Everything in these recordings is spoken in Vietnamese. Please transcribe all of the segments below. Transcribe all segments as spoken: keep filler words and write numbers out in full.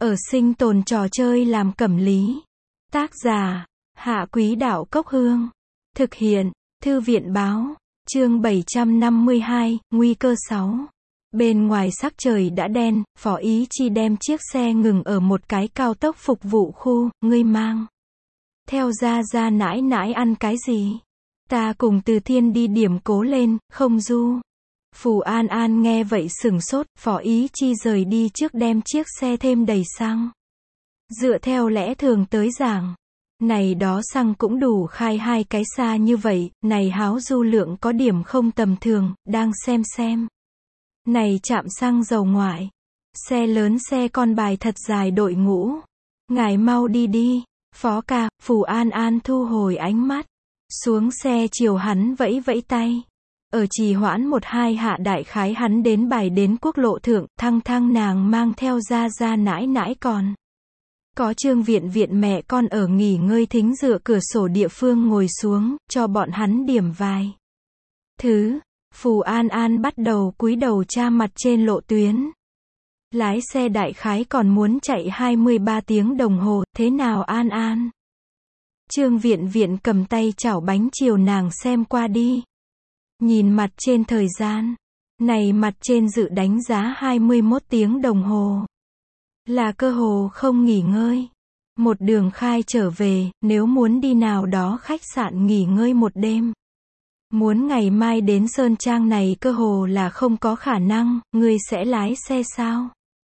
Ở sinh tồn trò chơi làm cẩm lý. Tác giả, Hạ Quý Đạo Cốc Hương. Thực hiện, Thư viện Báo. Chương bảy trăm năm mươi hai, Nguy cơ sáu. Bên ngoài sắc trời đã đen, Phó Ý Chi đem chiếc xe ngừng ở một cái cao tốc phục vụ khu, ngươi mang. Theo ra ra nãi nãi ăn cái gì? Ta cùng Từ Thiên đi điểm cố lên, không du. Phù An An nghe vậy sửng sốt, Phó Ý Chi rời đi trước đem chiếc xe thêm đầy xăng. Dựa theo lẽ thường tới giảng, này đó xăng cũng đủ khai hai cái xa như vậy, này háo du lượng có điểm không tầm thường, đang xem xem. Này trạm xăng dầu ngoại, xe lớn xe con bài thật dài đội ngũ. Ngài mau đi đi, Phó ca, Phù An An thu hồi ánh mắt, xuống xe chiều hắn vẫy vẫy tay. Ở trì hoãn một hai hạ đại khái hắn đến bài đến quốc lộ thượng, thăng thăng nàng mang theo ra ra nãi nãi còn. Có Trương Viện Viện mẹ con ở nghỉ ngơi thính dựa cửa sổ địa phương ngồi xuống, cho bọn hắn điểm vài thứ. Phù An An bắt đầu cúi đầu tra mặt trên lộ tuyến. Lái xe đại khái còn muốn chạy hai mươi ba tiếng đồng hồ, thế nào An An? Trương Viện Viện cầm tay chảo bánh chiều nàng xem qua đi. Nhìn mặt trên thời gian, này mặt trên dự đánh giá hai mươi mốt tiếng đồng hồ. Là cơ hồ không nghỉ ngơi. Một đường khai trở về, nếu muốn đi nào đó khách sạn nghỉ ngơi một đêm. Muốn ngày mai đến Sơn Trang này cơ hồ là không có khả năng, ngươi sẽ lái xe sao?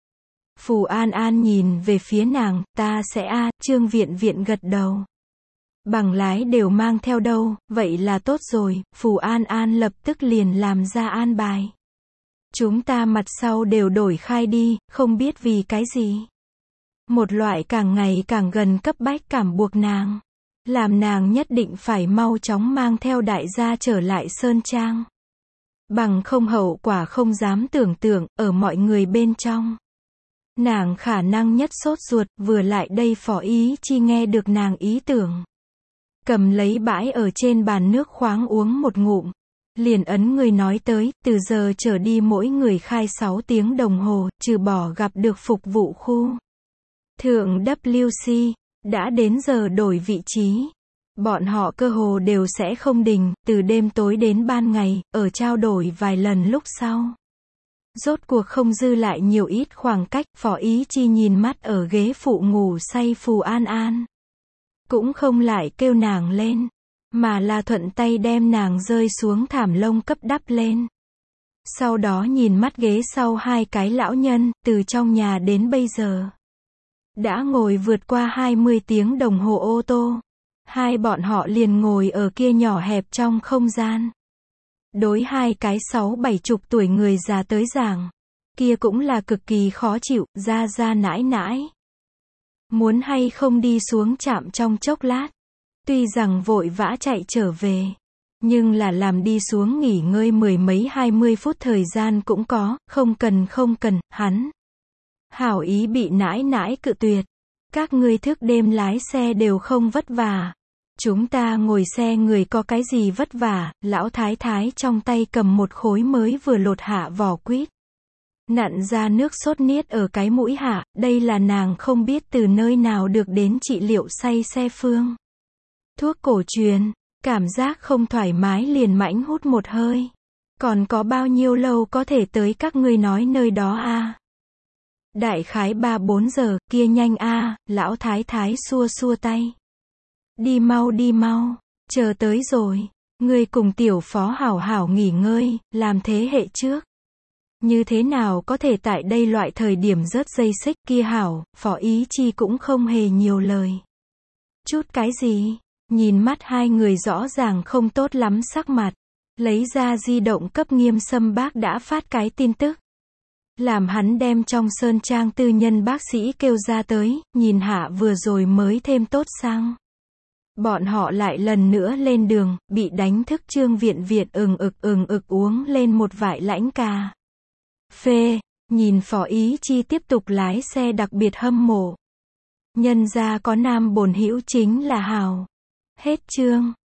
Phù An An nhìn về phía nàng, ta sẽ a, à, Trương Viện Viện gật đầu. Bằng lái đều mang theo đâu, vậy là tốt rồi, Phù An An lập tức liền làm ra an bài. Chúng ta mặt sau đều đổi khai đi, không biết vì cái gì. Một loại càng ngày càng gần cấp bách cảm buộc nàng. Làm nàng nhất định phải mau chóng mang theo đại gia trở lại Sơn Trang. Bằng không hậu quả không dám tưởng tượng, ở mọi người bên trong. Nàng khả năng nhất sốt ruột, vừa lại đây Phó Ý Chi nghe được nàng ý tưởng. Cầm lấy bãi ở trên bàn nước khoáng uống một ngụm. Liền ấn người nói tới, từ giờ trở đi mỗi người khai sáu tiếng đồng hồ, trừ bỏ gặp được phục vụ khu. Thượng W C, đã đến giờ đổi vị trí. Bọn họ cơ hồ đều sẽ không đình, từ đêm tối đến ban ngày, ở trao đổi vài lần lúc sau. Rốt cuộc không dư lại nhiều ít khoảng cách, Phó Ý Chi nhìn mắt ở ghế phụ ngủ say Phù An An. Cũng không lại kêu nàng lên, mà là thuận tay đem nàng rơi xuống thảm lông cấp đắp lên. Sau đó nhìn mắt ghế sau hai cái lão nhân, từ trong nhà đến bây giờ. Đã ngồi vượt qua hai mươi tiếng đồng hồ ô tô. Hai bọn họ liền ngồi ở kia nhỏ hẹp trong không gian. Đối hai cái sáu bảy chục tuổi người già tới giảng, kia cũng là cực kỳ khó chịu, ra ra nãi nãi. Muốn hay không đi xuống trạm trong chốc lát. Tuy rằng vội vã chạy trở về, nhưng là làm đi xuống nghỉ ngơi mười mấy hai mươi phút thời gian cũng có, không cần không cần, hắn. Hảo ý bị nãi nãi cự tuyệt. Các ngươi thức đêm lái xe đều không vất vả. Chúng ta ngồi xe người có cái gì vất vả, lão thái thái trong tay cầm một khối mới vừa lột hạ vỏ quýt. Nặn ra nước sốt niết ở cái mũi hạ, đây là nàng không biết từ nơi nào được đến trị liệu say xe phương. Thuốc cổ truyền, cảm giác không thoải mái liền mãnh hút một hơi. Còn có bao nhiêu lâu có thể tới các ngươi nói nơi đó a? À? Đại khái ba bốn giờ, kia nhanh a, à, lão thái thái xua xua tay. Đi mau đi mau, chờ tới rồi, ngươi cùng tiểu Phó hảo hảo nghỉ ngơi, làm thế hệ trước. Như thế nào có thể tại đây loại thời điểm rớt dây xích kia hảo, Phó Ý Chi cũng không hề nhiều lời. Chút cái gì? Nhìn mắt hai người rõ ràng không tốt lắm sắc mặt. Lấy ra di động cấp Nghiêm Sâm bác đã phát cái tin tức. Làm hắn đem trong Sơn Trang tư nhân bác sĩ kêu ra tới, nhìn hạ vừa rồi mới thêm tốt sang. Bọn họ lại lần nữa lên đường, bị đánh thức Trương Viện Viện ừng ực ừng ực uống lên một vại lãnh cà phê, nhìn Phó Ý Chi tiếp tục lái xe đặc biệt hâm mộ. Nhân gia có nam bổn hữu chính là hào. Hết chương.